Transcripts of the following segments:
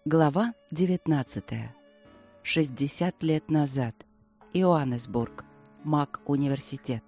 Глава 19. 60 лет назад. Йоаннесбург. Мак-университет.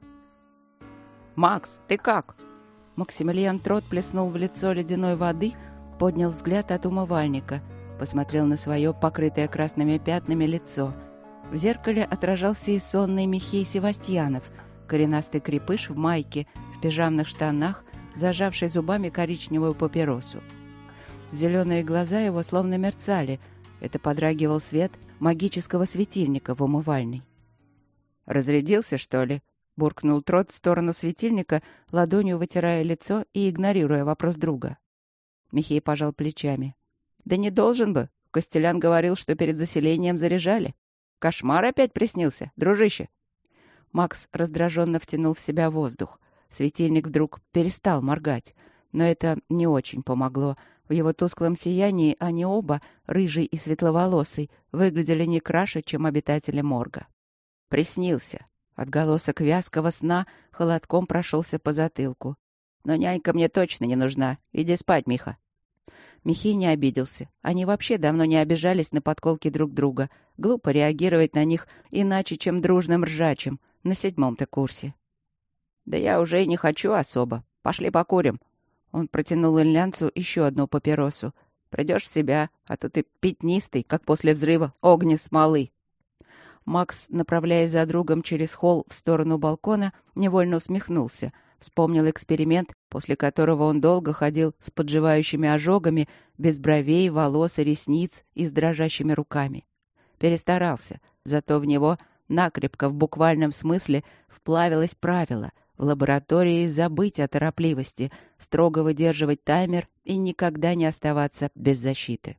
«Макс, ты как?» Максимилиан Трот плеснул в лицо ледяной воды, поднял взгляд от умывальника, посмотрел на свое покрытое красными пятнами лицо. В зеркале отражался и сонный Михей Севастьянов, коренастый крепыш в майке, в пижамных штанах, зажавший зубами коричневую папиросу. Зеленые глаза его словно мерцали. Это подрагивал свет магического светильника в умывальной. «Разрядился, что ли?» — буркнул Трот в сторону светильника, ладонью вытирая лицо и игнорируя вопрос друга. Михей пожал плечами. «Да не должен бы. Костелян говорил, что перед заселением заряжали. Кошмар опять приснился, дружище». Макс раздраженно втянул в себя воздух. Светильник вдруг перестал моргать. Но это не очень помогло. В его тусклом сиянии они оба, рыжий и светловолосый, выглядели не краше, чем обитатели морга. Приснился. Отголосок вязкого сна холодком прошелся по затылку. «Но нянька мне точно не нужна. Иди спать, Миха». Михей не обиделся. Они вообще давно не обижались на подколки друг друга. Глупо реагировать на них иначе, чем дружным ржачем. На 7-м-то курсе. «Да я уже и не хочу особо. Пошли покурим». Он протянул ильянцу еще одну папиросу. «Придешь в себя, а то ты пятнистый, как после взрыва огня смолы». Макс, направляясь за другом через холл в сторону балкона, невольно усмехнулся. Вспомнил эксперимент, после которого он долго ходил с подживающими ожогами, без бровей, волос и ресниц и с дрожащими руками. Перестарался, зато в него накрепко в буквальном смысле вплавилось правило — в лаборатории забыть о торопливости, строго выдерживать таймер и никогда не оставаться без защиты.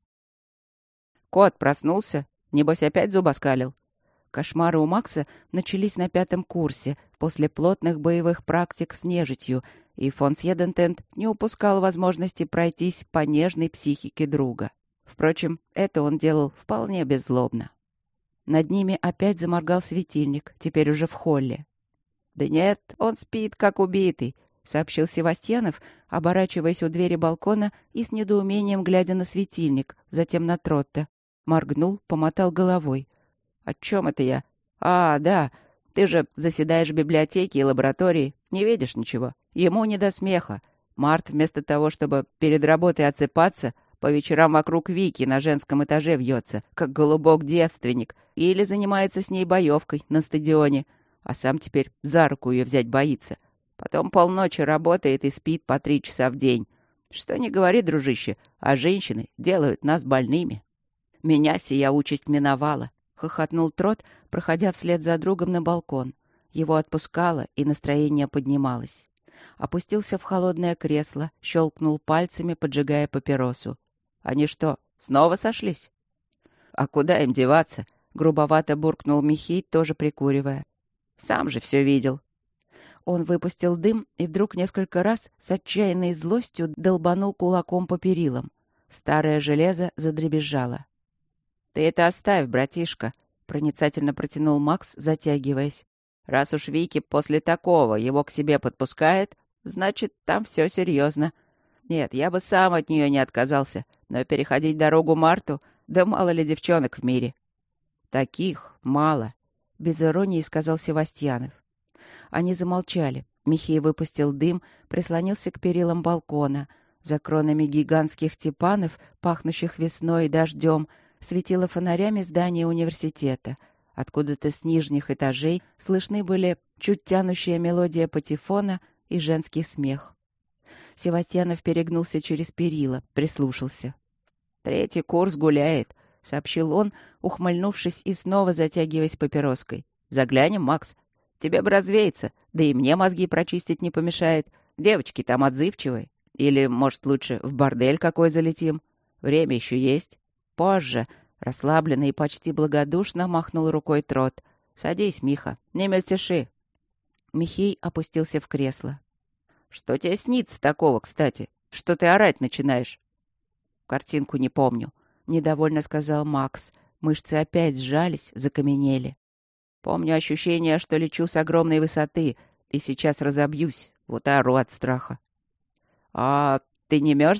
«Кот проснулся? Небось, опять зубоскалил?» Кошмары у Макса начались на 5-м курсе, после плотных боевых практик с нежитью, и фон Сьедентент не упускал возможности пройтись по нежной психике друга. Впрочем, это он делал вполне беззлобно. Над ними опять заморгал светильник, теперь уже в холле. «Да нет, он спит, как убитый», — сообщил Севастьянов, оборачиваясь у двери балкона и с недоумением глядя на светильник, затем на Тротта. Моргнул, помотал головой. «О чем это я? А, да, ты же заседаешь в библиотеке и лаборатории, не видишь ничего. Ему не до смеха. Март вместо того, чтобы перед работой отсыпаться, по вечерам вокруг Вики на женском этаже вьется, как голубок-девственник, или занимается с ней боевкой на стадионе, а сам теперь за руку ее взять боится. Потом полночи работает и спит по 3 часа в день. Что ни говори, дружище, а женщины делают нас больными». «Меня сия участь миновала», — хохотнул Трот, проходя вслед за другом на балкон. Его отпускало, и настроение поднималось. Опустился в холодное кресло, щелкнул пальцами, поджигая папиросу. «Они что, снова сошлись?» «А куда им деваться?» — грубовато буркнул Михей, тоже прикуривая. «Сам же все видел». Он выпустил дым и вдруг несколько раз с отчаянной злостью долбанул кулаком по перилам. Старое железо задребезжало. «Ты это оставь, братишка», — проницательно протянул Макс, затягиваясь. «Раз уж Вики после такого его к себе подпускает, значит, там все серьезно. Нет, я бы сам от нее не отказался, но переходить дорогу Марту, да мало ли девчонок в мире». «Таких мало», — без иронии сказал Севастьянов. Они замолчали. Михей выпустил дым, прислонился к перилам балкона. За кронами гигантских тюльпанов, пахнущих весной и дождем, светило фонарями здание университета. Откуда-то с нижних этажей слышны были чуть тянущая мелодия патефона и женский смех. Севастьянов перегнулся через перила, прислушался. «3-й курс гуляет», — сообщил он, ухмыльнувшись и снова затягиваясь папироской. «Заглянем, Макс. Тебе бы развеяться, да и мне мозги прочистить не помешает. Девочки там отзывчивые. Или, может, лучше в бордель какой залетим? Время еще есть». «Позже», — расслабленно и почти благодушно махнул рукой Трот. «Садись, Миха, не мельтеши». Михей опустился в кресло. «Что тебе снится такого, кстати? Что ты орать начинаешь?» «Картинку не помню», — недовольно сказал Макс. Мышцы опять сжались, закаменели. «Помню ощущение, что лечу с огромной высоты, и сейчас разобьюсь. Вот и ору от страха». «А ты не мерзнешь?»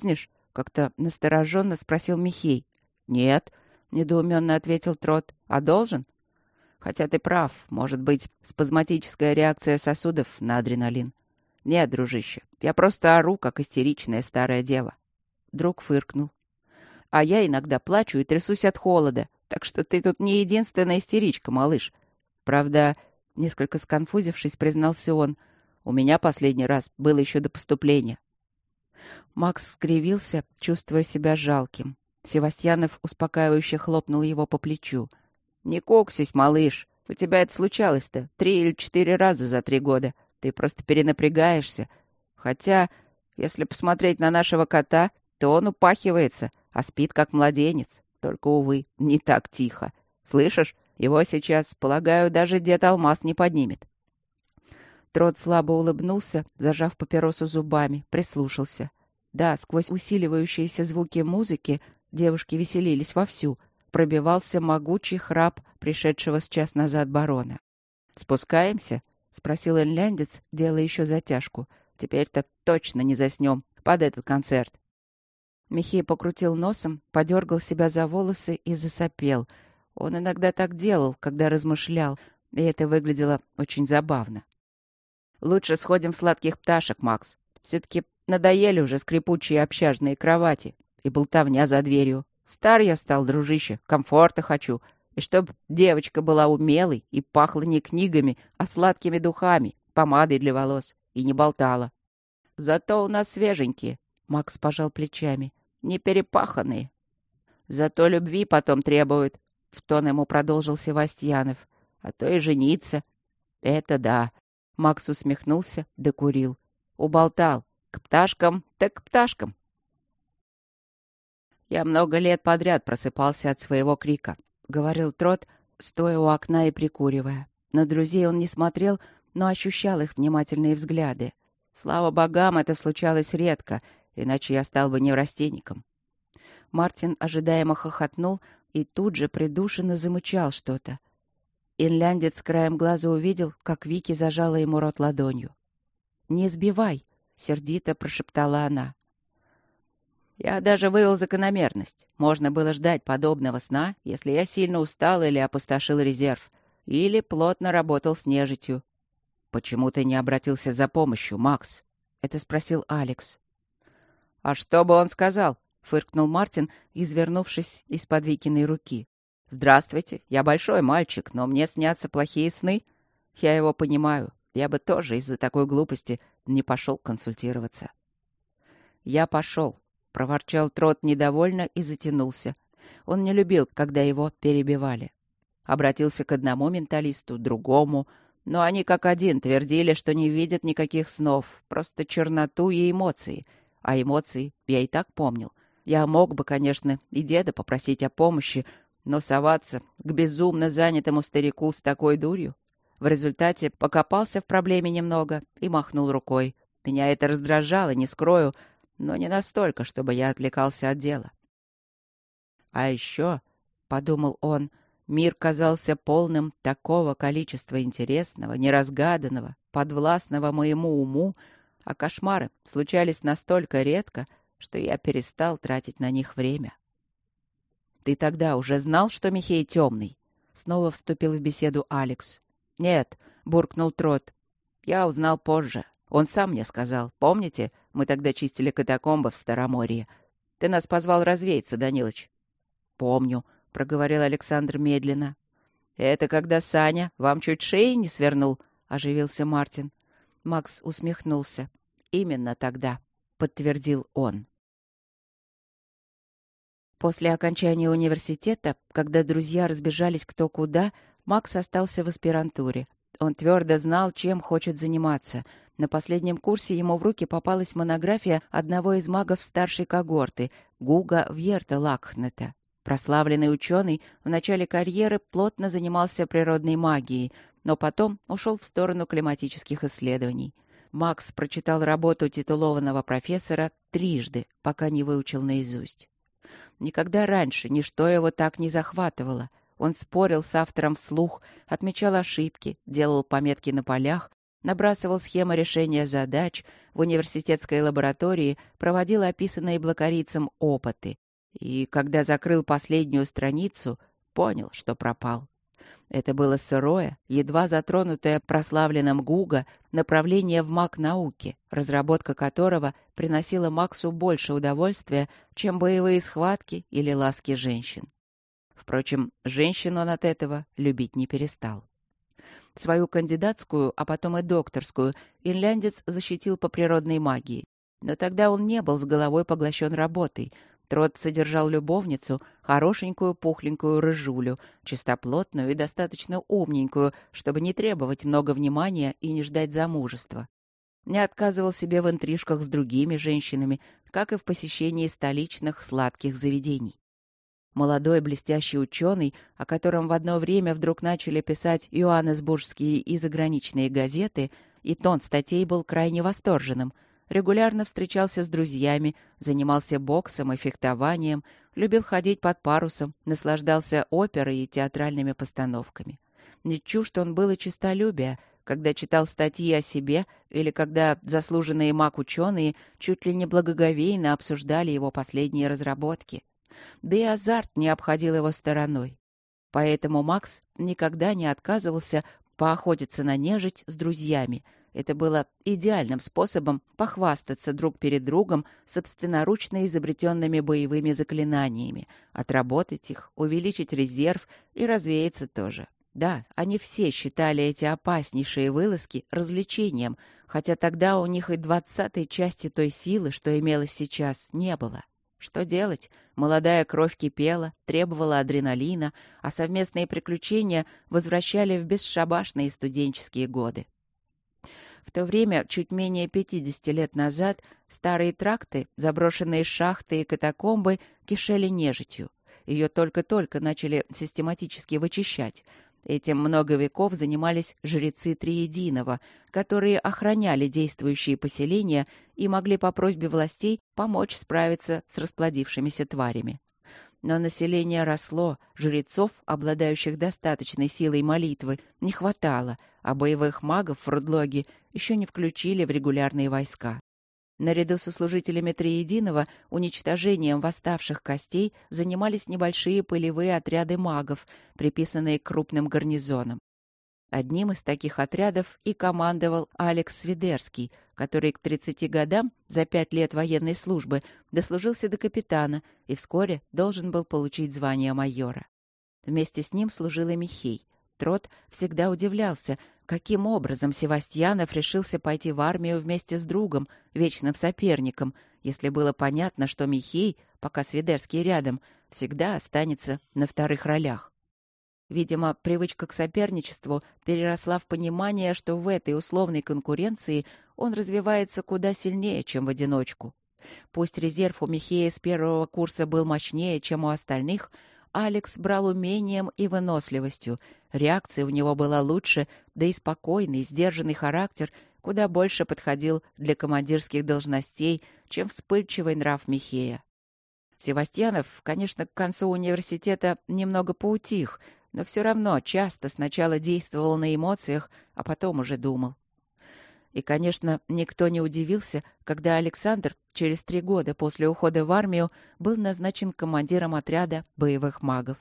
— как-то настороженно спросил Михей. «Нет», — недоуменно ответил Трот. «А должен?» «Хотя ты прав. Может быть, спазматическая реакция сосудов на адреналин». «Нет, дружище, я просто ору, как истеричная старая дева». Друг фыркнул. «А я иногда плачу и трясусь от холода, так что ты тут не единственная истеричка, малыш. Правда, несколько сконфузившись, признался он, у меня последний раз было еще до поступления». Макс скривился, чувствуя себя жалким. Севастьянов успокаивающе хлопнул его по плечу. «Не коксись, малыш. У тебя это случалось-то 3 или 4 раза за 3 года. Ты просто перенапрягаешься. Хотя, если посмотреть на нашего кота, то он упахивается, а спит как младенец. Только, увы, не так тихо. Слышишь, его сейчас, полагаю, даже дед Алмаз не поднимет». Трот слабо улыбнулся, зажав папиросу зубами, прислушался. Да, сквозь усиливающиеся звуки музыки девушки веселились вовсю. Пробивался могучий храп пришедшего с час назад барона. «Спускаемся?» — спросил инляндец, делая еще затяжку. «Теперь-то точно не заснем под этот концерт». Михей покрутил носом, подергал себя за волосы и засопел. Он иногда так делал, когда размышлял, и это выглядело очень забавно. «Лучше сходим в сладких пташек, Макс. Все-таки надоели уже скрипучие общажные кровати и болтовня за дверью. Стар я стал, дружище, комфорта хочу. И чтоб девочка была умелой и пахла не книгами, а сладкими духами, помадой для волос, и не болтала. Зато у нас свеженькие», — Макс пожал плечами, — «не перепаханные». «Зато любви потом требуют», — в тон ему продолжил Севастьянов. «А то и жениться». «Это да». Макс усмехнулся, докурил. «Уболтал. К пташкам, так к пташкам». «Я много лет подряд просыпался от своего крика», — говорил Трот, стоя у окна и прикуривая. На друзей он не смотрел, но ощущал их внимательные взгляды. Слава богам, это случалось редко, иначе я стал бы неврастенником. Мартин ожидаемо хохотнул и тут же придушенно замычал что-то. Инляндец краем глаза увидел, как Вики зажала ему рот ладонью. «Не сбивай!» — сердито прошептала она. Я даже вывел закономерность. Можно было ждать подобного сна, если я сильно устал или опустошил резерв, или плотно работал с нежитью. «Почему ты не обратился за помощью, Макс?» — это спросил Алекс. «А что бы он сказал?» — фыркнул Мартин, извернувшись из-под Викиной руки. «Здравствуйте, я большой мальчик, но мне снятся плохие сны. Я его понимаю. Я бы тоже из-за такой глупости не пошел консультироваться». «Я пошел», — проворчал Трот недовольно и затянулся. Он не любил, когда его перебивали. Обратился к одному менталисту, другому, но они как один твердили, что не видят никаких снов, просто черноту и эмоции. А эмоции я и так помнил. Я мог бы, конечно, и деда попросить о помощи, но соваться к безумно занятому старику с такой дурью? В результате покопался в проблеме немного и махнул рукой. Меня это раздражало, не скрою, но не настолько, чтобы я отвлекался от дела. А еще, — подумал он, — мир казался полным такого количества интересного, неразгаданного, подвластного моему уму, а кошмары случались настолько редко, что я перестал тратить на них время. «Ты тогда уже знал, что Михей темный?» Снова вступил в беседу Алекс. «Нет», — буркнул Трот. «Я узнал позже. Он сам мне сказал. Помните, мы тогда чистили катакомбы в Староморье? Ты нас позвал развеяться, Данилыч». «Помню», — проговорил Александр медленно. «Это когда Саня вам чуть шеи не свернул?» — оживился Мартин. Макс усмехнулся. «Именно тогда», — подтвердил он. После окончания университета, когда друзья разбежались кто куда, Макс остался в аспирантуре. Он твердо знал, чем хочет заниматься. На последнем курсе ему в руки попалась монография одного из магов старшей когорты, Гуга Вьерта-Лакхнета. Прославленный ученый в начале карьеры плотно занимался природной магией, но потом ушел в сторону климатических исследований. Макс прочитал работу титулованного профессора трижды, пока не выучил наизусть. Никогда раньше ничто его так не захватывало. Он спорил с автором вслух, отмечал ошибки, делал пометки на полях, набрасывал схемы решения задач, в университетской лаборатории проводил описанные блокарийцем опыты. И когда закрыл последнюю страницу, понял, что пропал. Это было сырое, едва затронутое прославленным Гуго направление в маг науки, разработка которого приносила Максу больше удовольствия, чем боевые схватки или ласки женщин. Впрочем, женщин он от этого любить не перестал. Свою кандидатскую, а потом и докторскую, инляндец защитил по природной магии. Но тогда он не был с головой поглощен работой. Трот содержал любовницу, хорошенькую пухленькую рыжулю, чистоплотную и достаточно умненькую, чтобы не требовать много внимания и не ждать замужества. Не отказывал себе в интрижках с другими женщинами, как и в посещении столичных сладких заведений. Молодой блестящий ученый, о котором в одно время вдруг начали писать йоаннесбургские и заграничные газеты, и тон статей был крайне восторженным, регулярно встречался с друзьями, занимался боксом и фехтованием, любил ходить под парусом, наслаждался оперой и театральными постановками. Не чужд он был и честолюбия, когда читал статьи о себе или когда заслуженные маг-ученые чуть ли не благоговейно обсуждали его последние разработки. Да и азарт не обходил его стороной. Поэтому Макс никогда не отказывался поохотиться на нежить с друзьями. Это было идеальным способом похвастаться друг перед другом собственноручно изобретенными боевыми заклинаниями, отработать их, увеличить резерв и развеяться тоже. Да, они все считали эти опаснейшие вылазки развлечением, хотя тогда у них и 20-й части той силы, что имелось сейчас, не было. Что делать? Молодая кровь кипела, требовала адреналина, а совместные приключения возвращали в бесшабашные студенческие годы. В то время, чуть менее 50 лет назад, старые тракты, заброшенные шахты и катакомбы кишели нежитью. Ее только-только начали систематически вычищать. Этим много веков занимались жрецы Триединого, которые охраняли действующие поселения и могли по просьбе властей помочь справиться с расплодившимися тварями. Но население росло, жрецов, обладающих достаточной силой молитвы, не хватало, а боевых магов в Рудлоге еще не включили в регулярные войска. Наряду со служителями Триединого уничтожением восставших костей занимались небольшие пылевые отряды магов, приписанные к крупным гарнизонам. Одним из таких отрядов и командовал Алекс Свидерский, который к 30 годам, за 5 лет военной службы, дослужился до капитана и вскоре должен был получить звание майора. Вместе с ним служил и Михей. Трот всегда удивлялся, каким образом Севастьянов решился пойти в армию вместе с другом, вечным соперником, если было понятно, что Михей, пока Свидерский рядом, всегда останется на вторых ролях. Видимо, привычка к соперничеству переросла в понимание, что в этой условной конкуренции он развивается куда сильнее, чем в одиночку. Пусть резерв у Михея с первого курса был мощнее, чем у остальных, Алекс брал умением и выносливостью, реакция у него была лучше, да и спокойный, сдержанный характер куда больше подходил для командирских должностей, чем вспыльчивый нрав Михея. Севастьянов, конечно, к концу университета немного поутих, но все равно часто сначала действовал на эмоциях, а потом уже думал. И, конечно, никто не удивился, когда Александр через 3 года после ухода в армию был назначен командиром отряда боевых магов.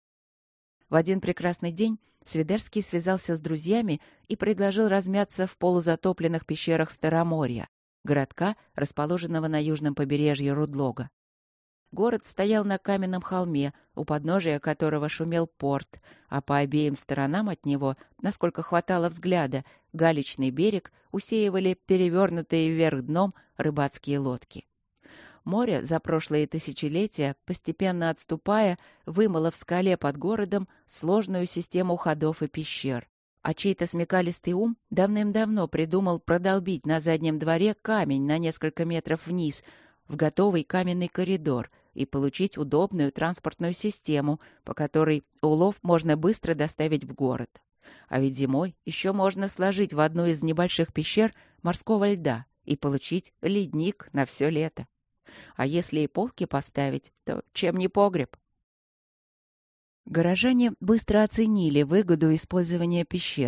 В один прекрасный день Свидерский связался с друзьями и предложил размяться в полузатопленных пещерах Староморья, городка, расположенного на южном побережье Рудлога. Город стоял на каменном холме, у подножия которого шумел порт, а по обеим сторонам от него, насколько хватало взгляда, галечный берег усеивали перевернутые вверх дном рыбацкие лодки. Море за прошлые тысячелетия, постепенно отступая, вымыло в скале под городом сложную систему ходов и пещер. А чей-то смекалистый ум давным-давно придумал продолбить на заднем дворе камень на несколько метров вниз, в готовый каменный коридор, и получить удобную транспортную систему, по которой улов можно быстро доставить в город. А ведь зимой еще можно сложить в одну из небольших пещер морского льда и получить ледник на все лето. А если и полки поставить, то чем не погреб? Горожане быстро оценили выгоду использования пещер,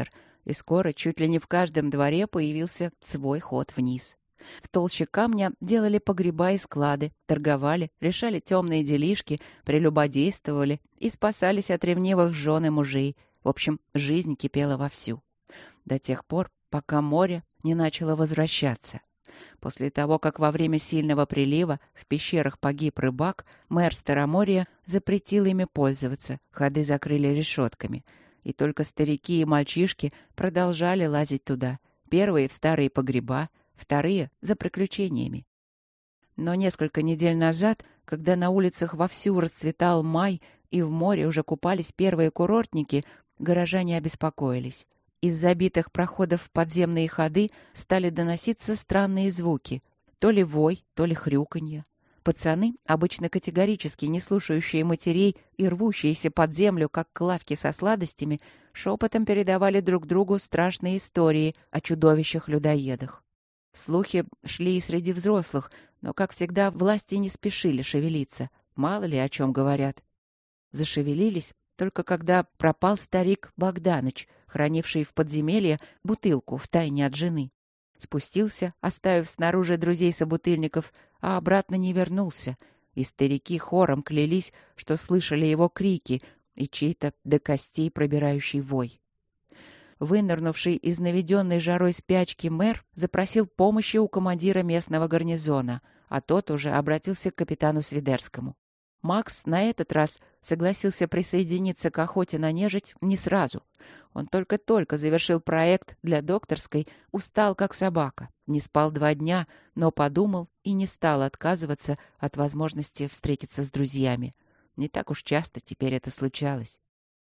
И скоро чуть ли не в каждом дворе появился свой ход вниз. В толще камня делали погреба и склады, торговали, решали темные делишки, прелюбодействовали и спасались от ревнивых жен и мужей. В общем, жизнь кипела вовсю. До тех пор, пока море не начало возвращаться. После того, как во время сильного прилива в пещерах погиб рыбак, мэр Староморья запретил ими пользоваться, ходы закрыли решетками. И только старики и мальчишки продолжали лазить туда. Первые в старые погреба, вторые — за приключениями. Но несколько недель назад, когда на улицах вовсю расцветал май и в море уже купались первые курортники, горожане обеспокоились. Из забитых проходов в подземные ходы стали доноситься странные звуки. То ли вой, то ли хрюканье. Пацаны, обычно категорически не слушающие матерей и рвущиеся под землю, как к лавке со сладостями, шепотом передавали друг другу страшные истории о чудовищах-людоедах. Слухи шли и среди взрослых, но, как всегда, власти не спешили шевелиться. Мало ли о чем говорят. Зашевелились только когда пропал старик Богданыч, хранивший в подземелье бутылку втайне от жены. Спустился, оставив снаружи друзей-собутыльников, а обратно не вернулся. И старики хором клялись, что слышали его крики и чей-то до костей пробирающий вой. Вынырнувший из наведенной жарой спячки мэр запросил помощи у командира местного гарнизона, а тот уже обратился к капитану Свидерскому. Макс на этот раз согласился присоединиться к охоте на нежить не сразу. Он только-только завершил проект для докторской, устал как собака, не спал 2 дня, но подумал и не стал отказываться от возможности встретиться с друзьями. Не так уж часто теперь это случалось.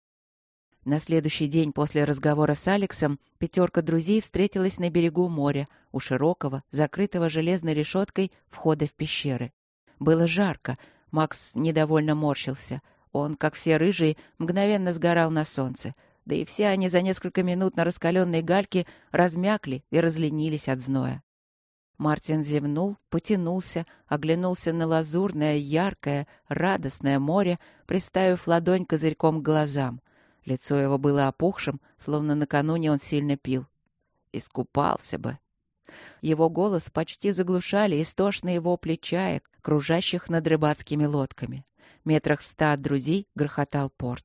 На следующий день после разговора с Алексом 5 друзей встретилась на берегу моря, у широкого, закрытого железной решеткой входа в пещеры. Было жарко. Макс недовольно морщился. Он, как все рыжие, мгновенно сгорал на солнце. Да и все они за несколько минут на раскаленной гальке размякли и разленились от зноя. Мартин зевнул, потянулся, оглянулся на лазурное, яркое, радостное море, приставив ладонь козырьком к глазам. Лицо его было опухшим, словно накануне он сильно пил. Искупался бы. Его голос почти заглушали истошные вопли чаек, кружащих над рыбацкими лодками. Метрах в 100 от друзей грохотал порт.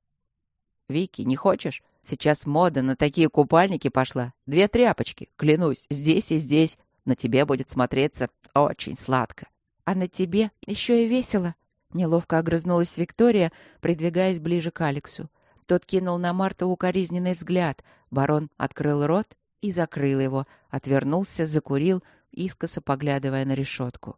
«Вики, не хочешь? Сейчас мода на такие купальники пошла. 2 тряпочки, клянусь, здесь и здесь. На тебе будет смотреться очень сладко». «А на тебе еще и весело», — неловко огрызнулась Виктория, придвигаясь ближе к Алексу. Тот кинул на Марта укоризненный взгляд. Барон открыл рот и закрыл его, отвернулся, закурил, искоса поглядывая на решетку.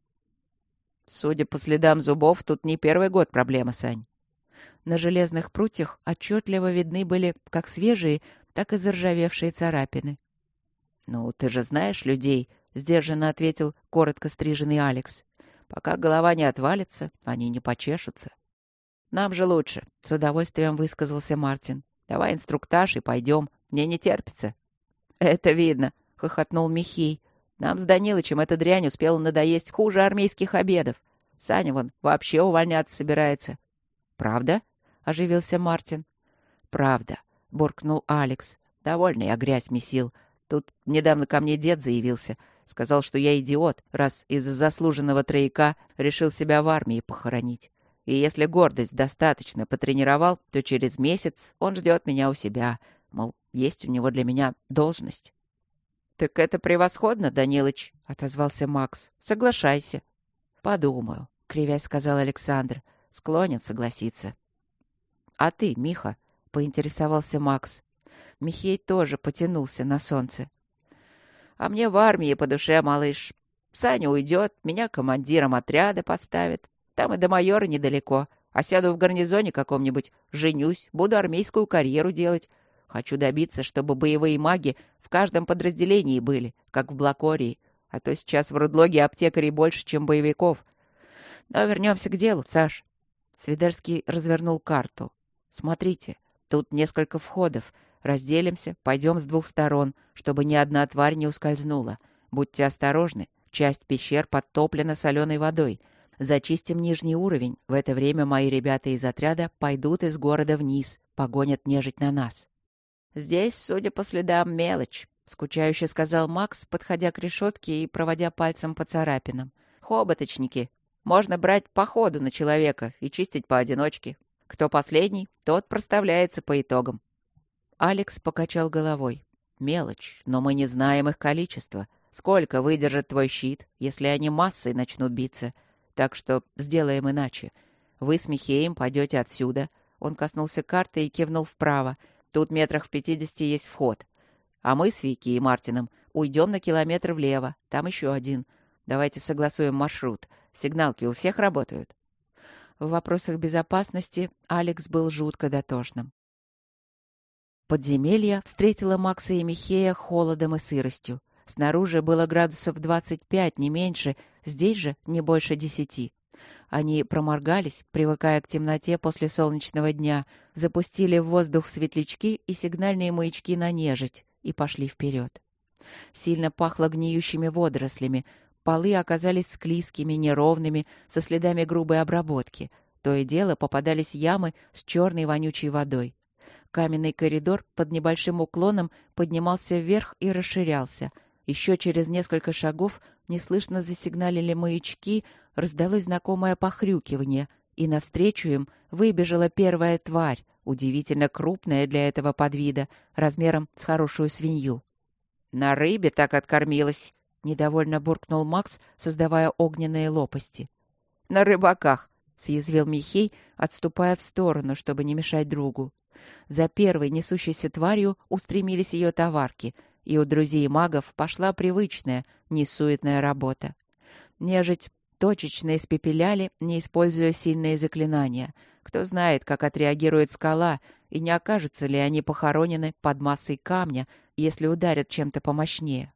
«Судя по следам зубов, тут не первый год проблема, Сань». На железных прутьях отчетливо видны были как свежие, так и заржавевшие царапины. «Ну, ты же знаешь людей», — сдержанно ответил коротко стриженный Алекс. «Пока голова не отвалится, они не почешутся». «Нам же лучше», — с удовольствием высказался Мартин. «Давай инструктаж и пойдем. Мне не терпится». «Это видно», — хохотнул Михей. «Нам с Данилычем эта дрянь успела надоесть хуже армейских обедов. Саня вон вообще увольняться собирается». «Правда?» — оживился Мартин. «Правда», — буркнул Алекс. «Довольно я грязь месил. Тут недавно ко мне дед заявился. Сказал, что я идиот, раз из-за заслуженного трояка решил себя в армии похоронить. И если гордость достаточно потренировал, то через месяц он ждет меня у себя. Мол, есть у него для меня должность». «Так это превосходно, Данилыч», — отозвался Макс. «Соглашайся». «Подумаю», — кривясь сказал Александр. «Склонен согласиться». «А ты, Миха?» — поинтересовался Макс. Михей тоже потянулся на солнце. «А мне в армии по душе, малыш. Саня уйдет, меня командиром отряда поставят. Там и до майора недалеко. А сяду в гарнизоне каком-нибудь, женюсь, буду армейскую карьеру делать. Хочу добиться, чтобы боевые маги в каждом подразделении были, как в Блакории. А то сейчас в Рудлоге аптекарей больше, чем боевиков. Но вернемся к делу, Саш». Свидерский развернул карту. «Смотрите, тут несколько входов. Разделимся, пойдем с 2 сторон, чтобы ни одна тварь не ускользнула. Будьте осторожны, часть пещер подтоплена соленой водой. Зачистим нижний уровень. В это время мои ребята из отряда пойдут из города вниз, погонят нежить на нас». «Здесь, судя по следам, мелочь», — скучающе сказал Макс, подходя к решетке и проводя пальцем по царапинам. «Хоботочники. Можно брать по ходу на человека и чистить поодиночке. Кто последний, тот проставляется по итогам». Алекс покачал головой. «Мелочь, но мы не знаем их количество. Сколько выдержит твой щит, если они массой начнут биться? Так что сделаем иначе. Вы с Михеем пойдете отсюда». Он коснулся карты и кивнул вправо. «Тут метрах в 50 есть вход. А мы с Вики и Мартином уйдем на километр влево. Там еще один. Давайте согласуем маршрут. Сигналки у всех работают?» В вопросах безопасности Алекс был жутко дотошным. Подземелье встретило Макса и Михея холодом и сыростью. Снаружи было градусов 25, не меньше, здесь же не больше 10. Они проморгались, привыкая к темноте после солнечного дня, запустили в воздух светлячки и сигнальные маячки на нежить и пошли вперед. Сильно пахло гниющими водорослями. Полы оказались склизкими, неровными, со следами грубой обработки. То и дело попадались ямы с черной вонючей водой. Каменный коридор под небольшим уклоном поднимался вверх и расширялся. Еще через несколько шагов неслышно засигналили маячки, раздалось знакомое похрюкивание, и навстречу им выбежала первая тварь, удивительно крупная для этого подвида, размером с хорошую свинью. «На рыбе так откормилась!» — недовольно буркнул Макс, создавая огненные лопасти. «На рыбаках!» — съязвил Михей, отступая в сторону, чтобы не мешать другу. За первой несущейся тварью устремились ее товарки, и у друзей магов пошла привычная, несуетная работа. Нежить точечно испепеляли, не используя сильные заклинания. Кто знает, как отреагирует скала, и не окажутся ли они похоронены под массой камня, если ударят чем-то помощнее.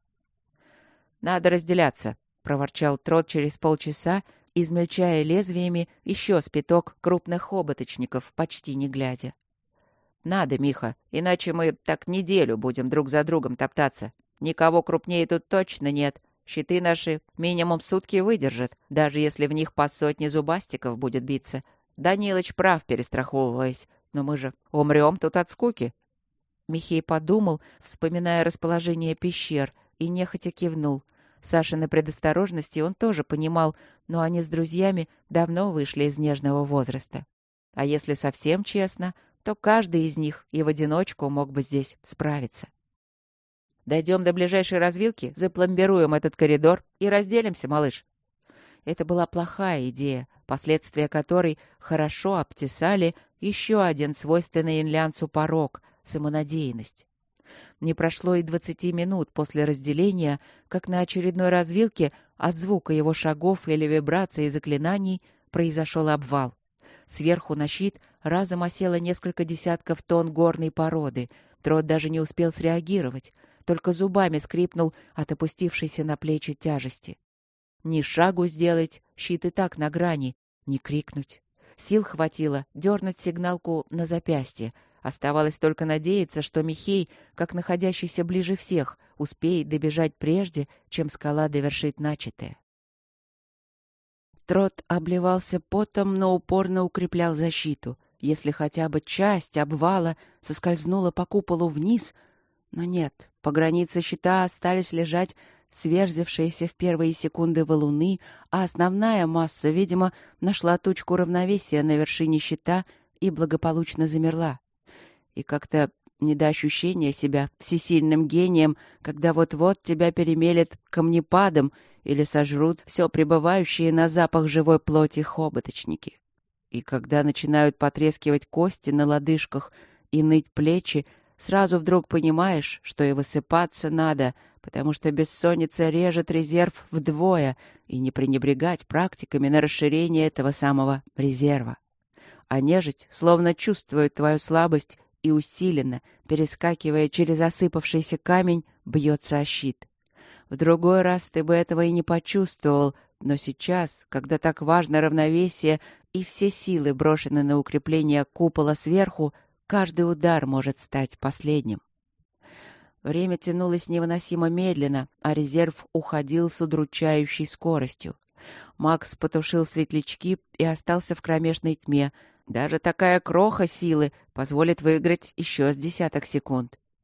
«Надо разделяться», — проворчал Трот через полчаса, измельчая лезвиями еще с пяток крупных хоботочников, почти не глядя. «Надо, Миха, иначе мы так неделю будем друг за другом топтаться. Никого крупнее тут точно нет. Щиты наши минимум сутки выдержат, даже если в них по 100 зубастиков будет биться. Данилыч прав, перестраховываясь. Но мы же умрем тут от скуки». Михей подумал, вспоминая расположение пещер, и нехотя кивнул. Сашины предосторожности он тоже понимал, но они с друзьями давно вышли из нежного возраста. А если совсем честно, то каждый из них и в одиночку мог бы здесь справиться. «Дойдем до ближайшей развилки, запломбируем этот коридор и разделимся, малыш». Это была плохая идея, последствия которой хорошо обтесали еще один свойственный инлянцу порок — самонадеянность. Не прошло и 20 минут после разделения, как на очередной развилке от звука его шагов или вибрации заклинаний произошел обвал. Сверху на щит разом осело несколько десятков тонн горной породы. Трот даже не успел среагировать, только зубами скрипнул от опустившейся на плечи тяжести. Ни шагу сделать, щит и так на грани, ни крикнуть. Сил хватило дернуть сигналку на запястье. Оставалось только надеяться, что Михей, как находящийся ближе всех, успеет добежать прежде, чем скала довершит начатое. Трот обливался потом, но упорно укреплял защиту. Если хотя бы часть обвала соскользнула по куполу вниз, но нет, по границе щита остались лежать сверзившиеся в первые секунды валуны, а основная масса, видимо, нашла точку равновесия на вершине щита и благополучно замерла. И как-то не до ощущения себя всесильным гением, когда вот-вот тебя перемелет камнепадом или сожрут все пребывающие на запах живой плоти хоботочники. И когда начинают потрескивать кости на лодыжках и ныть плечи, сразу вдруг понимаешь, что и высыпаться надо, потому что бессонница режет резерв вдвое, и не пренебрегать практиками на расширение этого самого резерва. А нежить словно чувствует твою слабость и усиленно, перескакивая через осыпавшийся камень, бьется о щит. В другой раз ты бы этого и не почувствовал, но сейчас, когда так важно равновесие и все силы брошены на укрепление купола сверху, каждый удар может стать последним. Время тянулось невыносимо медленно, а резерв уходил с удручающей скоростью. Макс потушил светлячки и остался в кромешной тьме. Даже такая кроха силы позволит выиграть еще с десяток секунд.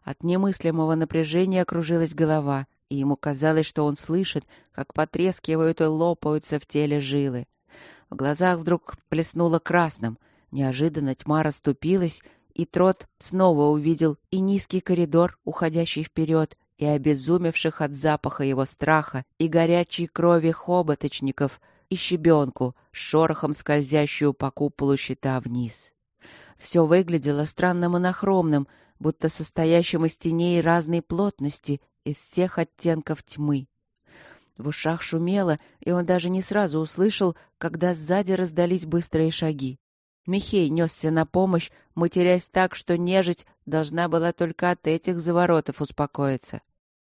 От немыслимого напряжения кружилась голова, и ему казалось, что он слышит, как потрескивают и лопаются в теле жилы. В глазах вдруг плеснуло красным. Неожиданно тьма расступилась, и Трот снова увидел и низкий коридор, уходящий вперед, и обезумевших от запаха его страха, и горячей крови хоботочников, и щебенку, с шорохом скользящую по куполу щита вниз. Все выглядело странно монохромным, будто состоящим из теней разной плотности, из всех оттенков тьмы. В ушах шумело, и он даже не сразу услышал, когда сзади раздались быстрые шаги. Михей несся на помощь, матерясь так, что нежить должна была только от этих заворотов успокоиться.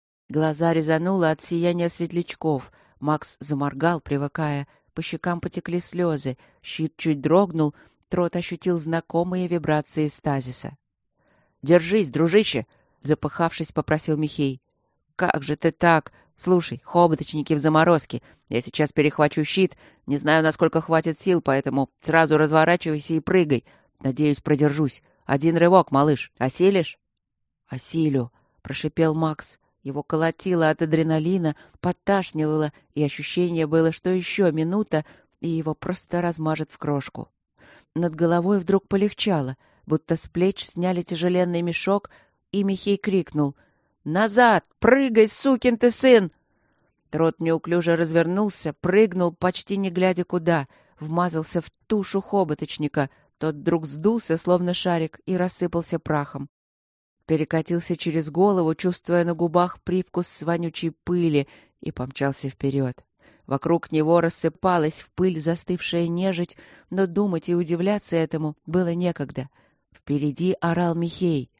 Глаза резануло от сияния светлячков. Макс заморгал, привыкая. По щекам потекли слезы. Щит чуть дрогнул. Трот ощутил знакомые вибрации стазиса. «Держись, дружище!» — запыхавшись, попросил Михей. «Как же ты так? Слушай, хоботочники в заморозке. Я сейчас перехвачу щит. Не знаю, насколько хватит сил, поэтому сразу разворачивайся и прыгай. Надеюсь, продержусь. Один рывок, малыш. Осилишь?» «Осилю», — прошипел Макс. Его колотило от адреналина, подташнивало, и ощущение было, что еще минута, и его просто размажет в крошку. Над головой вдруг полегчало, будто с плеч сняли тяжеленный мешок, и Михей крикнул: «Назад! Прыгай, сукин ты сын!» Трот неуклюже развернулся, прыгнул, почти не глядя куда, вмазался в тушу хоботочника. Тот вдруг сдулся, словно шарик, и рассыпался прахом. Перекатился через голову, чувствуя на губах привкус вонючей пыли, и помчался вперед. Вокруг него рассыпалась в пыль застывшая нежить, но думать и удивляться этому было некогда. Впереди орал Михей.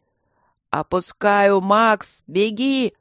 «Опускаю, Макс! Беги!»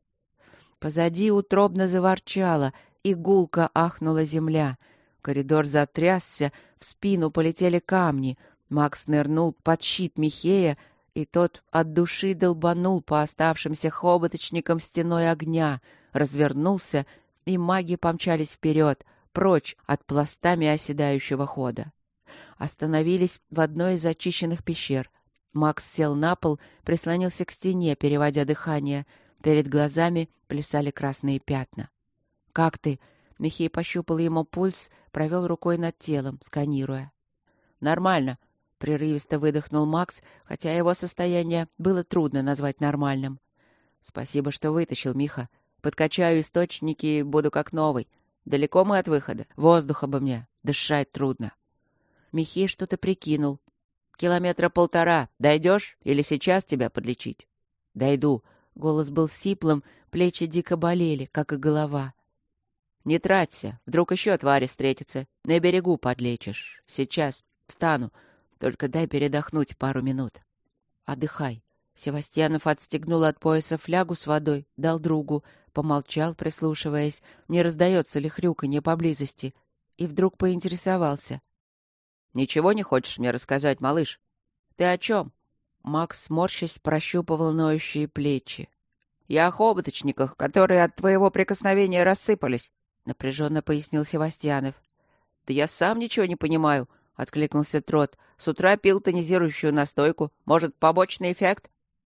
Позади утробно заворчало, и гулко ахнула земля. Коридор затрясся, в спину полетели камни. Макс нырнул под щит Михея, и тот от души долбанул по оставшимся хоботочникам стеной огня, развернулся, и маги помчались вперед, прочь от пластами оседающего хода. Остановились в одной из очищенных пещер. Макс сел на пол, прислонился к стене, переводя дыхание. Перед глазами плясали красные пятна. «Как ты?» — Михей пощупал ему пульс, провел рукой над телом, сканируя. «Нормально», — прерывисто выдохнул Макс, хотя его состояние было трудно назвать нормальным. «Спасибо, что вытащил, Миха. Подкачаю источники и буду как новый. Далеко мы от выхода? Воздуха бы мне. Дышать трудно». Михей что-то прикинул. 1,5 километра. Дойдешь? Или сейчас тебя подлечить?» «Дойду». Голос был сиплым, плечи дико болели, как и голова. «Не траться. Вдруг еще твари встретятся. На берегу подлечишь. Сейчас. Встану. Только дай передохнуть пару минут». «Отдыхай». Севастьянов отстегнул от пояса флягу с водой, дал другу, помолчал, прислушиваясь, не раздается ли хрюканье поблизости, и вдруг поинтересовался. «Ничего не хочешь мне рассказать, малыш?» «Ты о чем?» Макс, сморщись, прощупывал ноющие плечи. «Я о хоботочниках, которые от твоего прикосновения рассыпались», — напряженно пояснил Севастьянов. «Да я сам ничего не понимаю», — откликнулся Трот. «С утра пил тонизирующую настойку. Может, побочный эффект?»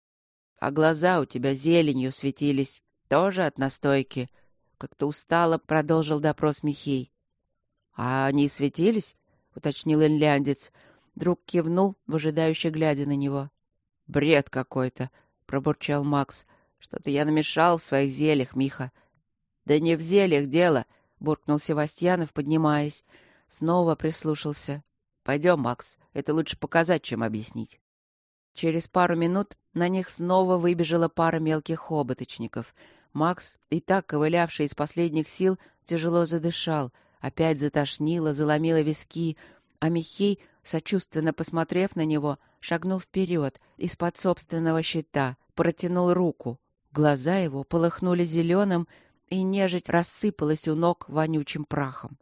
«А глаза у тебя зеленью светились. Тоже от настойки?» Как-то устало продолжил допрос Михей. «А они светились?» — уточнил инляндец. Друг кивнул, выжидающе глядя на него. «Бред какой-то», — пробурчал Макс. «Что-то я намешал в своих зельях, Миха». «Да не в зельях дело», — буркнул Севастьянов, поднимаясь. Снова прислушался. «Пойдем, Макс, это лучше показать, чем объяснить». Через пару минут на них снова выбежала пара мелких хоботочников. Макс, и так ковылявший из последних сил, тяжело задышал. Опять затошнило, заломило виски, а Михей, сочувственно посмотрев на него, шагнул вперед из-под собственного щита, протянул руку. Глаза его полыхнули зеленым, и нежить рассыпалась у ног вонючим прахом.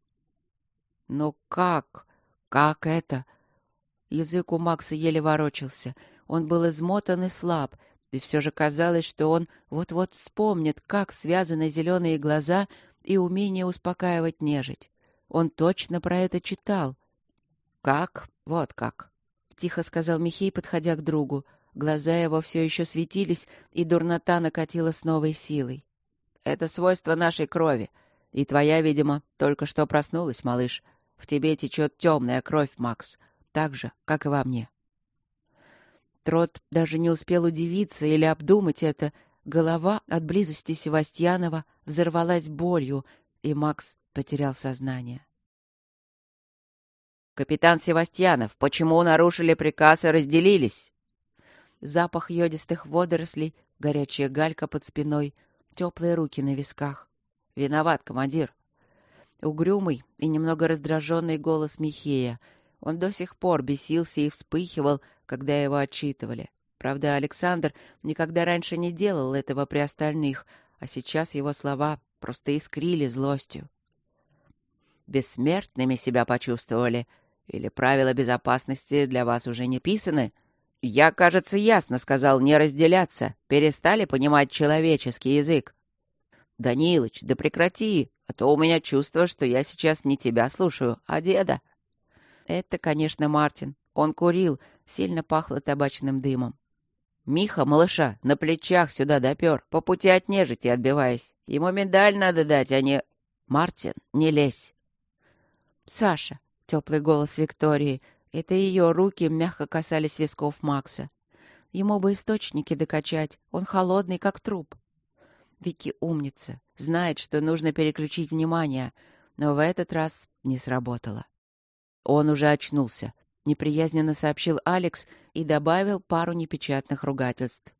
«Но как? Как это?» Язык у Макса еле ворочался. Он был измотан и слаб, и все же казалось, что он вот-вот вспомнит, как связаны зеленые глаза и умение успокаивать нежить. Он точно про это читал. «Как? Вот как», — тихо сказал Михей, подходя к другу. Глаза его все еще светились, и дурнота накатила с новой силой. «Это свойство нашей крови. И твоя, видимо, только что проснулась, малыш. В тебе течет темная кровь, Макс. Так же, как и во мне». Трот даже не успел удивиться или обдумать это. Голова от близости Севастьянова взорвалась болью, и Макс потерял сознание. «Капитан Севастьянов, почему нарушили приказ и разделились?» Запах йодистых водорослей, горячая галька под спиной, теплые руки на висках. «Виноват, командир». Угрюмый и немного раздраженный голос Михея. Он до сих пор бесился и вспыхивал, когда его отчитывали. Правда, Александр никогда раньше не делал этого при остальных, а сейчас его слова просто искрили злостью. «Бессмертными себя почувствовали? Или правила безопасности для вас уже не писаны? Я, кажется, ясно сказал не разделяться. Перестали понимать человеческий язык?» «Данилыч, да прекрати, а то у меня чувство, что я сейчас не тебя слушаю, а деда». Это, конечно, Мартин. Он курил, сильно пахло табачным дымом. «Миха, малыша, на плечах сюда допер, по пути от нежити отбиваясь. Ему медаль надо дать, а не...» «Мартин, не лезь!» «Саша!» — теплый голос Виктории. Это ее руки мягко касались висков Макса. Ему бы источники докачать, он холодный, как труп. Вики умница, знает, что нужно переключить внимание, но в этот раз не сработало. Он уже очнулся. Неприязненно сообщил Алекс и добавил пару непечатных ругательств.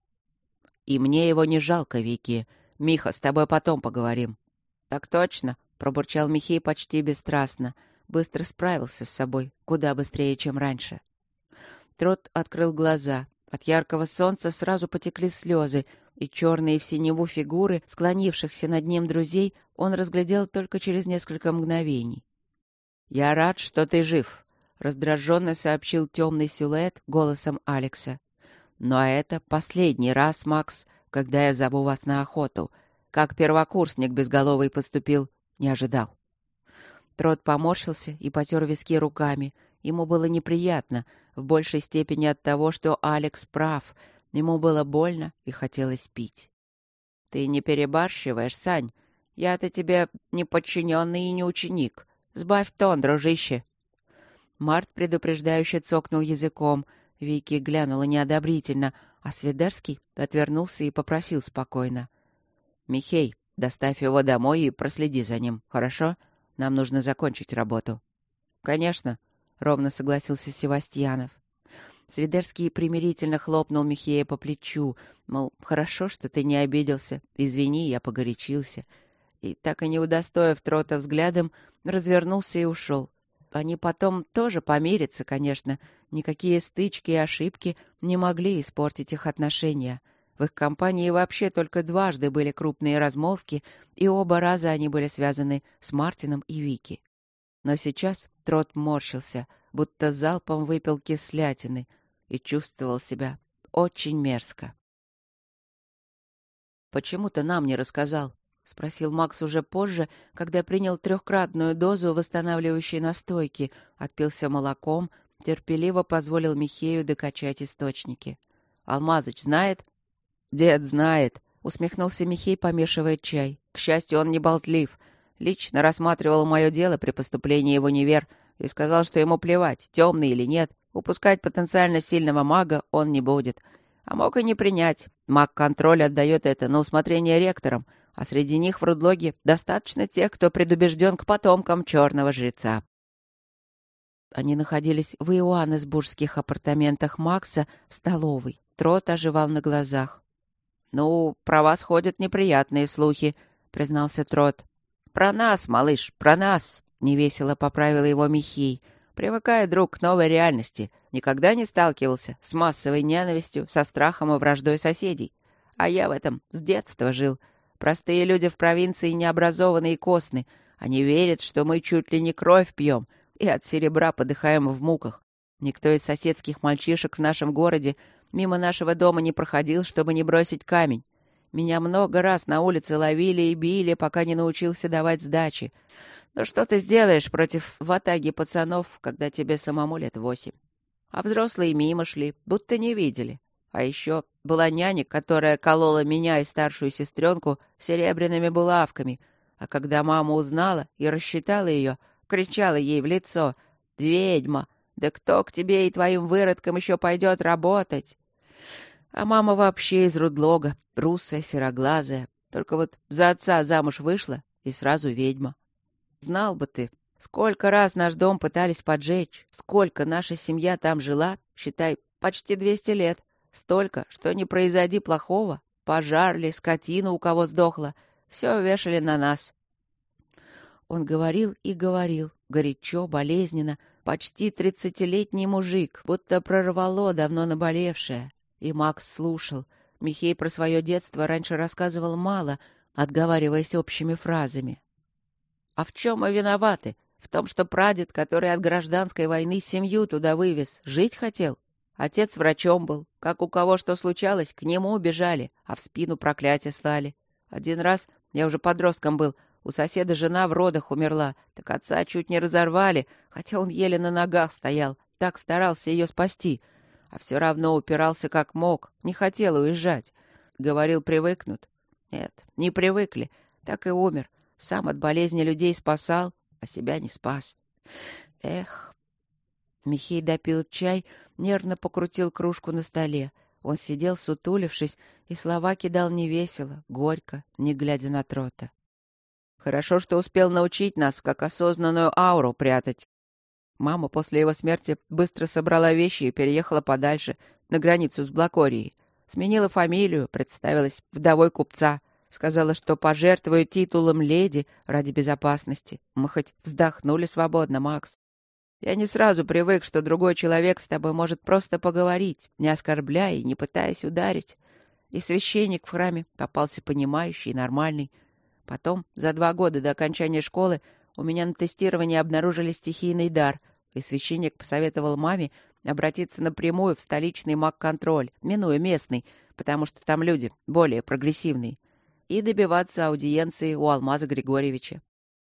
«И мне его не жалко, Вики. Миха, с тобой потом поговорим». «Так точно», — пробурчал Михей почти бесстрастно. Быстро справился с собой, куда быстрее, чем раньше. Трот открыл глаза. От яркого солнца сразу потекли слезы, и черные в синеву фигуры, склонившихся над ним друзей, он разглядел только через несколько мгновений. «Я рад, что ты жив», — раздраженно сообщил темный силуэт голосом Алекса. «Но это последний раз, Макс, когда я зову вас на охоту. Как первокурсник безголовый поступил, не ожидал». Трот поморщился и потер виски руками. Ему было неприятно, в большей степени от того, что Алекс прав. Ему было больно и хотелось пить. «Ты не перебарщиваешь, Сань? Я-то тебе не подчиненный и не ученик. Сбавь тон, дружище». Март предупреждающе цокнул языком. Вики глянула неодобрительно, а Свидерский отвернулся и попросил спокойно. «Михей, доставь его домой и проследи за ним, хорошо? Нам нужно закончить работу». «Конечно», — ровно согласился Севастьянов. Свидерский примирительно хлопнул Михея по плечу, мол, хорошо, что ты не обиделся, извини, я погорячился. И, так и не удостоив Трота взглядом, развернулся и ушел. Они потом тоже помирятся, конечно. Никакие стычки и ошибки не могли испортить их отношения. В их компании вообще только дважды были крупные размолвки, и оба раза они были связаны с Мартином и Вики. Но сейчас Трот морщился, будто залпом выпил кислятины, и чувствовал себя очень мерзко. «Почему ты нам не рассказал?» — спросил Макс уже позже, когда принял 3-кратную дозу восстанавливающей настойки, отпился молоком, терпеливо позволил Михею докачать источники. «Алмазыч знает?» «Дед знает», — усмехнулся Михей, помешивая чай. «К счастью, он не болтлив. Лично рассматривал мое дело при поступлении в универ и сказал, что ему плевать, темный или нет. Упускать потенциально сильного мага он не будет. А мог и не принять. Маг-контроль отдает это на усмотрение ректорам, а среди них в Рудлоге достаточно тех, кто предубежден к потомкам черного жреца». Они находились в иоаннесбургских апартаментах Макса в столовой. Трот оживал на глазах. «Ну, про вас ходят неприятные слухи», — признался Трот. «Про нас, малыш, про нас», — невесело поправил его Михей. «Привыкай, друг, к новой реальности. Никогда не сталкивался с массовой ненавистью, со страхом и враждой соседей. А я в этом с детства жил. Простые люди в провинции необразованные и косны. Они верят, что мы чуть ли не кровь пьем и от серебра подыхаем в муках. Никто из соседских мальчишек в нашем городе мимо нашего дома не проходил, чтобы не бросить камень. Меня много раз на улице ловили и били, пока не научился давать сдачи. Но что ты сделаешь против ватаги пацанов, когда тебе самому лет 8? А взрослые мимо шли, будто не видели. А еще была няня, которая колола меня и старшую сестренку серебряными булавками, а когда мама узнала и рассчитала ее, кричала ей в лицо: «Ведьма! Да кто к тебе и твоим выродкам еще пойдет работать?» А мама вообще из Рудлога, русая, сероглазая. Только вот за отца замуж вышла и сразу ведьма. Знал бы ты, сколько раз наш дом пытались поджечь, сколько наша семья там жила, считай, почти 200 лет. Столько, что не произойди плохого, пожар ли, скотина у кого сдохла, все вешали на нас. Он говорил и говорил, горячо, болезненно, почти 30-летний мужик, будто прорвало давно наболевшее. И Макс слушал. Михей про свое детство раньше рассказывал мало, отговариваясь общими фразами. «А в чем мы виноваты? В том, что прадед, который от гражданской войны семью туда вывез, жить хотел? Отец врачом был. Как у кого что случалось, к нему убежали, а в спину проклятие слали. Один раз, я уже подростком был, у соседа жена в родах умерла, так отца чуть не разорвали, хотя он еле на ногах стоял, так старался ее спасти. А все равно упирался как мог, не хотел уезжать. Говорил, привыкнут. Нет, не привыкли, так и умер. Сам от болезни людей спасал, а себя не спас. Эх. Михей допил чай, нервно покрутил кружку на столе. Он сидел, сутулившись, и слова кидал невесело, горько, не глядя на Трота. Хорошо, что успел научить нас, как осознанную ауру прятать. Мама после его смерти быстро собрала вещи и переехала подальше, на границу с Блакорией. Сменила фамилию, представилась вдовой купца. Сказала, что пожертвует титулом леди ради безопасности. Мы хоть вздохнули свободно, Макс. Я не сразу привык, что другой человек с тобой может просто поговорить, не оскорбляя и не пытаясь ударить. И священник в храме попался понимающий, нормальный. Потом, за 2 года до окончания школы, у меня на тестировании обнаружили стихийный дар, и священник посоветовал маме обратиться напрямую в столичный маг-контроль, минуя местный, потому что там люди более прогрессивные, и добиваться аудиенции у Алмаза Григорьевича.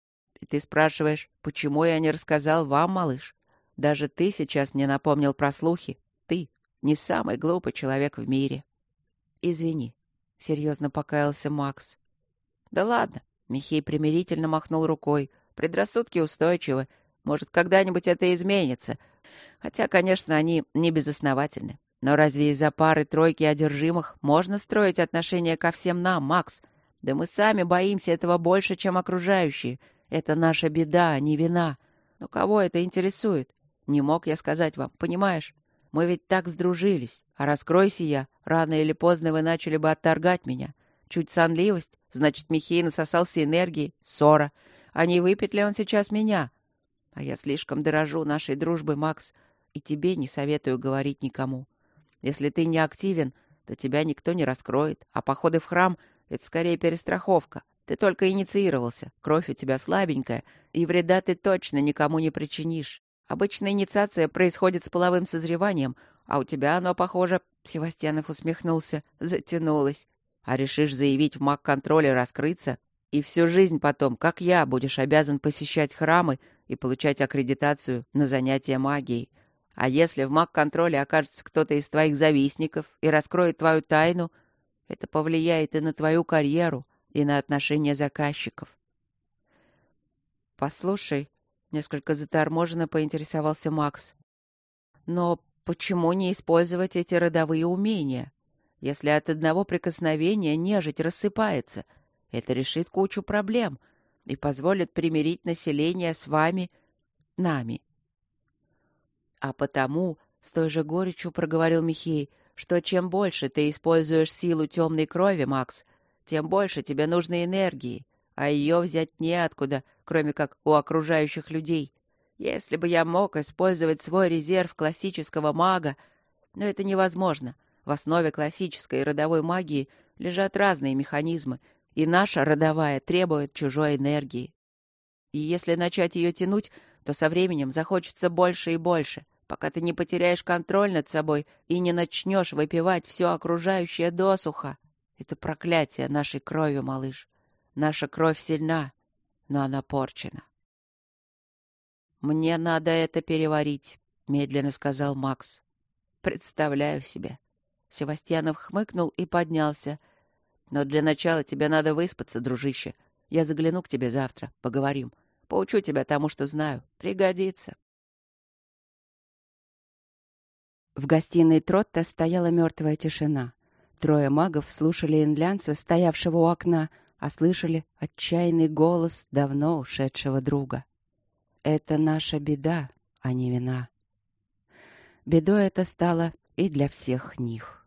И ты спрашиваешь, почему я не рассказал вам, малыш? Даже ты сейчас мне напомнил про слухи. Ты не самый глупый человек в мире. Извини, — серьезно покаялся Макс. Да ладно, — Михей примирительно махнул рукой. Предрассудки устойчивы. Может, когда-нибудь это изменится. Хотя, конечно, они не безосновательны. Но разве из-за пары-тройки одержимых можно строить отношения ко всем нам, Макс? Да мы сами боимся этого больше, чем окружающие. Это наша беда, а не вина. Но кого это интересует? Не мог я сказать вам, понимаешь? Мы ведь так сдружились. А раскройся я, рано или поздно вы начали бы отторгать меня. Чуть сонливость, значит, Михей насосался энергии, ссора. А не выпьет ли он сейчас меня? А я слишком дорожу нашей дружбой, Макс, и тебе не советую говорить никому. Если ты не активен, то тебя никто не раскроет, а походы в храм — это скорее перестраховка. Ты только инициировался, кровь у тебя слабенькая, и вреда ты точно никому не причинишь. Обычно инициация происходит с половым созреванием, а у тебя оно, похоже, — Севастьянов усмехнулся, — затянулось. А решишь заявить в маг-контроле раскрыться, и всю жизнь потом, как я, будешь обязан посещать храмы и получать аккредитацию на занятия магией. А если в маг-контроле окажется кто-то из твоих завистников и раскроет твою тайну, это повлияет и на твою карьеру, и на отношения заказчиков. «Послушай», — несколько заторможенно поинтересовался Макс, «но почему не использовать эти родовые умения? Если от одного прикосновения нежить рассыпается, это решит кучу проблем и позволит примирить население с вами, нами». «А потому», — с той же горечью проговорил Михей, «что чем больше ты используешь силу темной крови, Макс, тем больше тебе нужно энергии, а ее взять неоткуда, кроме как у окружающих людей. Если бы я мог использовать свой резерв классического мага, но это невозможно. В основе классической и родовой магии лежат разные механизмы, и наша родовая требует чужой энергии. И если начать ее тянуть, то со временем захочется больше и больше, пока ты не потеряешь контроль над собой и не начнешь выпивать все окружающее досуха. Это проклятие нашей крови, малыш. Наша кровь сильна, но она порчена. Мне надо это переварить. медленно сказал Макс. Представляю себе. Севастьянов хмыкнул и поднялся. Но для начала тебе надо выспаться, дружище. Я загляну к тебе завтра, поговорим. Поучу тебя тому, что знаю. Пригодится. В гостиной Тротта стояла мертвая тишина. Трое магов слушали инлянца, стоявшего у окна, а слышали отчаянный голос давно ушедшего друга. «Это наша беда, а не вина». Бедой это стало и для всех них.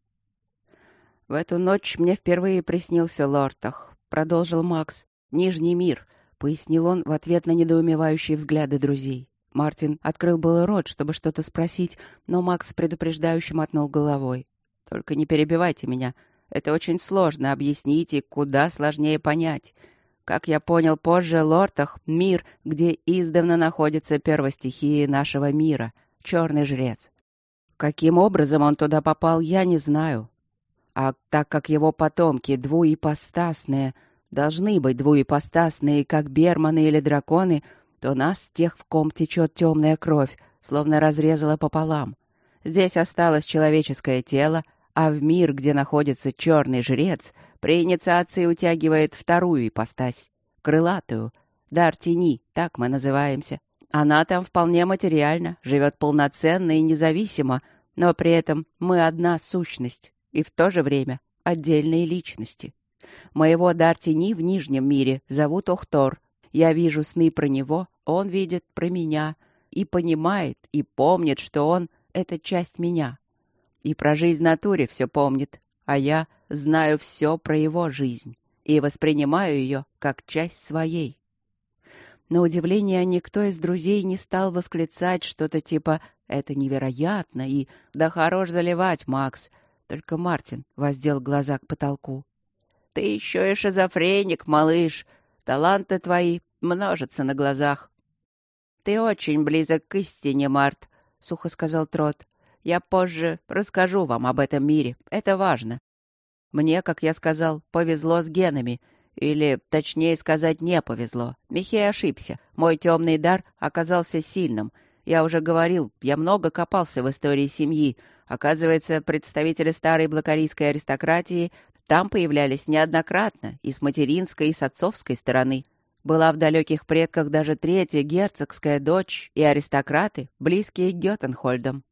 «В эту ночь мне впервые приснился Лортах», — продолжил Макс. «Нижний мир», — пояснил он в ответ на недоумевающие взгляды друзей. Мартин открыл было рот, чтобы что-то спросить, но Макс предупреждающе мотнул головой. «Только не перебивайте меня. Это очень сложно объяснить и куда сложнее понять. Как я понял позже, Лортах — мир, где издавна находится первостихия нашего мира — черный жрец. Каким образом он туда попал, я не знаю. А так как его потомки двуипостасные, должны быть двуипостасные, как берманы или драконы, то нас, тех, в ком течет темная кровь, словно разрезала пополам. Здесь осталось человеческое тело, а в мир, где находится черный жрец, при инициации утягивает вторую ипостась, крылатую, дар тени, так мы называемся. Она там вполне материальна, живет полноценно и независимо, но при этом мы одна сущность и в то же время отдельные личности. Моего дар тени в Нижнем мире зовут Охтор. Я вижу сны про него, он видит про меня и понимает, и помнит, что он — это часть меня. И про жизнь Натуре все помнит, а я знаю все про его жизнь и воспринимаю ее как часть своей. На удивление, никто из друзей не стал восклицать что-то типа «это невероятно» и «да хорош заливать, Макс». Только Мартин воздел глаза к потолку. «Ты еще и шизофреник, малыш. Таланты твои множатся на глазах». «Ты очень близок к истине, Март», — сухо сказал Трот. «Я позже расскажу вам об этом мире. Это важно. Мне, как я сказал, повезло с генами. Или, точнее сказать, не повезло. Михей ошибся. Мой темный дар оказался сильным. Я уже говорил, я много копался в истории семьи. Оказывается, представители старой блокарийской аристократии там появлялись неоднократно, и с материнской, и с отцовской стороны. Была в далеких предках даже третья герцогская дочь и аристократы, близкие к Гётенхольдам.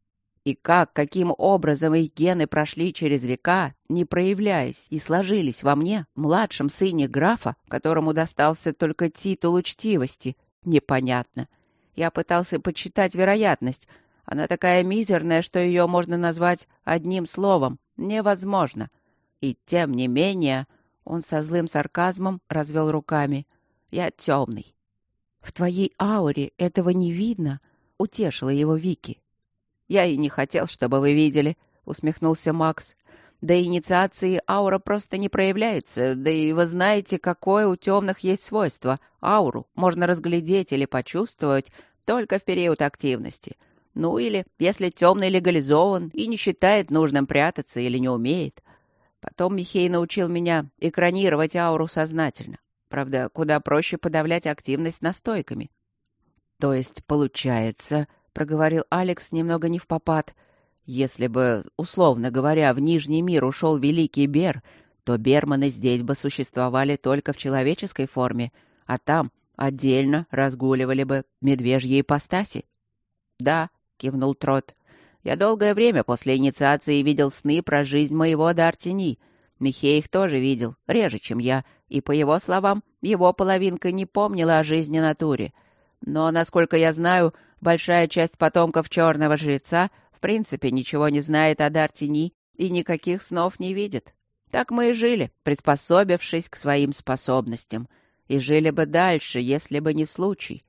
И каким образом их гены прошли через века, не проявляясь, и сложились во мне, младшем сыне графа, которому достался только титул учтивости, непонятно. Я пытался подсчитать вероятность. Она такая мизерная, что ее можно назвать одним словом — невозможно. И тем не менее, он со злым сарказмом развел руками. Я темный. «В твоей ауре этого не видно», — утешила его Вики. «Я и не хотел, чтобы вы видели», — усмехнулся Макс. «До инициации аура просто не проявляется, да и вы знаете, какое у темных есть свойство. Ауру можно разглядеть или почувствовать только в период активности. Ну или если темный легализован и не считает нужным прятаться или не умеет. Потом Михей научил меня экранировать ауру сознательно. Правда, куда проще подавлять активность настойками». «То есть, получается...» — проговорил Алекс немного невпопад. «Если бы, условно говоря, в Нижний мир ушел Великий Бер, то берманы здесь бы существовали только в человеческой форме, а там отдельно разгуливали бы медвежьи ипостаси». «Да», — кивнул Трот. «Я долгое время после инициации видел сны про жизнь моего дар тени. Михей их тоже видел, реже, чем я, и, по его словам, его половинка не помнила о жизни Натуре. Но, насколько я знаю, большая часть потомков черного жреца в принципе ничего не знает о дар тени и никаких снов не видит. Так мы и жили, приспособившись к своим способностям. И жили бы дальше, если бы не случай.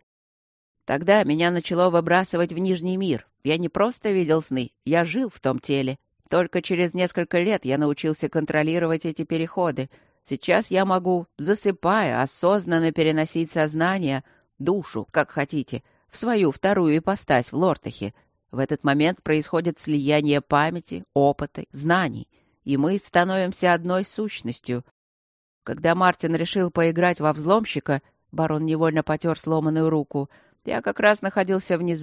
Тогда меня начало выбрасывать в Нижний мир. Я не просто видел сны, я жил в том теле. Только через несколько лет я научился контролировать эти переходы. Сейчас я могу, засыпая, осознанно переносить сознание, душу, как хотите, в свою вторую ипостась в Лортахе. В этот момент происходит слияние памяти, опыта, знаний, и мы становимся одной сущностью. Когда Мартин решил поиграть во взломщика, барон невольно потер сломанную руку, я как раз находился внизу.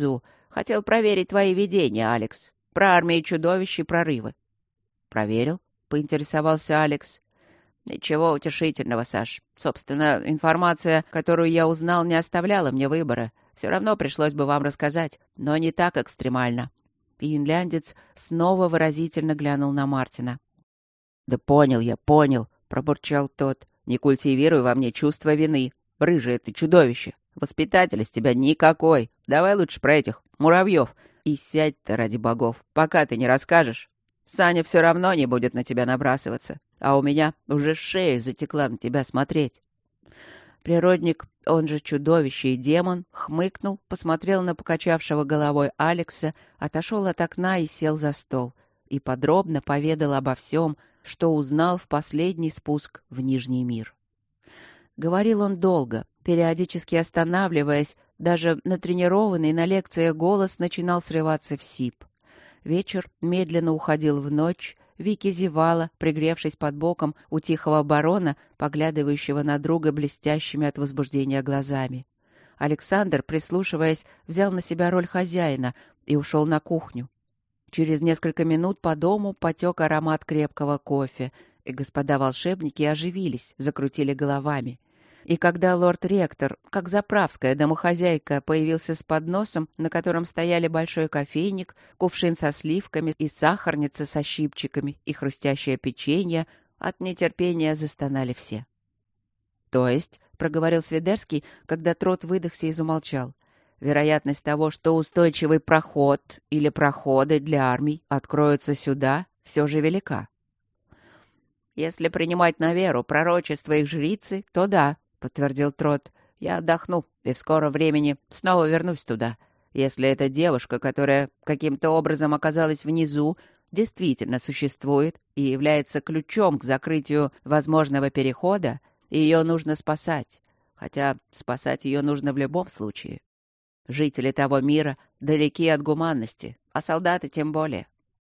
Хотел проверить твои видения, Алекс. Про армии чудовищ и прорывы». «Проверил?» — поинтересовался Алекс. «Ничего утешительного, Саш. Собственно, информация, которую я узнал, не оставляла мне выбора. Все равно пришлось бы вам рассказать, но не так экстремально». И инляндец снова выразительно глянул на Мартина. «Да понял я, понял», — пробурчал тот. «Не культивируй во мне чувство вины. Рыжее ты чудовище. Воспитатель из тебя никакой. Давай лучше про этих муравьев. И сядь-то, ради богов, пока ты не расскажешь. Саня все равно не будет на тебя набрасываться, а у меня уже шея затекла на тебя смотреть». Природник, он же чудовище и демон, хмыкнул, посмотрел на покачавшего головой Алекса, отошел от окна и сел за стол. И подробно поведал обо всем, что узнал в последний спуск в Нижний мир. Говорил он долго, периодически останавливаясь, даже натренированный на лекциях голос начинал срываться в сип. Вечер медленно уходил в ночь, Вики зевала, пригревшись под боком у тихого барона, поглядывающего на друга блестящими от возбуждения глазами. Александр, прислушиваясь, взял на себя роль хозяина и ушел на кухню. Через несколько минут по дому потек аромат крепкого кофе, и господа волшебники оживились, закрутили головами. И когда лорд-ректор, как заправская домохозяйка, появился с подносом, на котором стояли большой кофейник, кувшин со сливками и сахарница со щипчиками и хрустящее печенье, от нетерпения застонали все. «То есть», — проговорил Свидерский, когда Трот выдохся и замолчал, «вероятность того, что устойчивый проход или проходы для армий откроются сюда, все же велика». «Если принимать на веру пророчества их жрицы, то да», — подтвердил Трот. «Я отдохну и в скором времени снова вернусь туда. Если эта девушка, которая каким-то образом оказалась внизу, действительно существует и является ключом к закрытию возможного перехода, ее нужно спасать. Хотя спасать ее нужно в любом случае. Жители того мира далеки от гуманности, а солдаты тем более».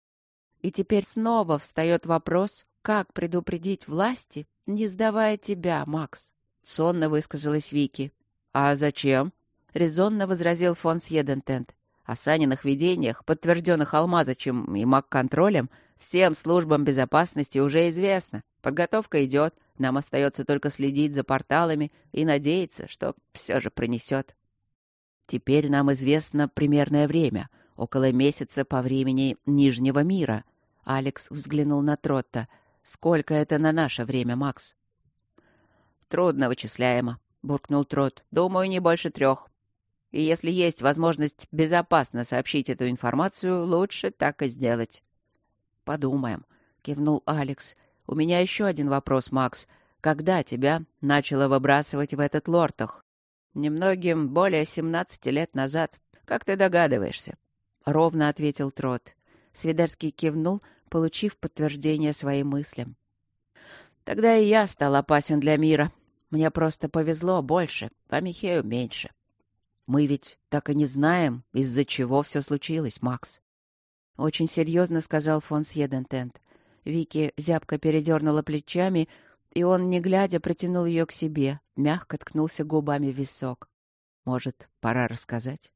И теперь снова встает вопрос, как предупредить власти, не сдавая тебя, Макс. Сонно высказалась Вики. «А зачем?» — резонно возразил фон Сьедентент. «О Саниных видениях, подтвержденных Алмазычем и Мак-контролем, всем службам безопасности уже известно. Подготовка идет, нам остается только следить за порталами и надеяться, что все же пронесет. Теперь нам известно примерное время, около месяца по времени Нижнего мира». Алекс взглянул на Тротта. «Сколько это на наше время, Макс?» «Трудно вычисляемо», — буркнул Трот. «Думаю, не больше 3. И если есть возможность безопасно сообщить эту информацию, лучше так и сделать». «Подумаем», — кивнул Алекс. «У меня еще один вопрос, Макс. Когда тебя начало выбрасывать в этот лортах?» «Немногим более 17 лет назад, как ты догадываешься», — ровно ответил Трот. Свидерский кивнул, получив подтверждение своим мыслям. «Тогда и я стал опасен для мира. Мне просто повезло больше, а Михею меньше. Мы ведь так и не знаем, из-за чего все случилось, Макс». Очень серьезно сказал фон Сьедентент. Вики зябко передернула плечами, и он, не глядя, притянул ее к себе, мягко ткнулся губами в висок. «Может, пора рассказать?»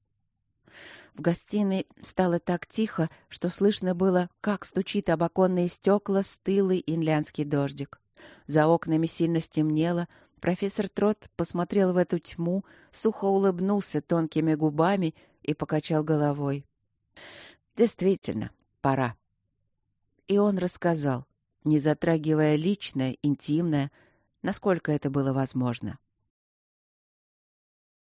В гостиной стало так тихо, что слышно было, как стучит об оконные стекла стылый инлянский дождик. За окнами сильно стемнело. Профессор Трот посмотрел в эту тьму, сухо улыбнулся тонкими губами и покачал головой. «Действительно, пора». И он рассказал, не затрагивая личное, интимное, насколько это было возможно.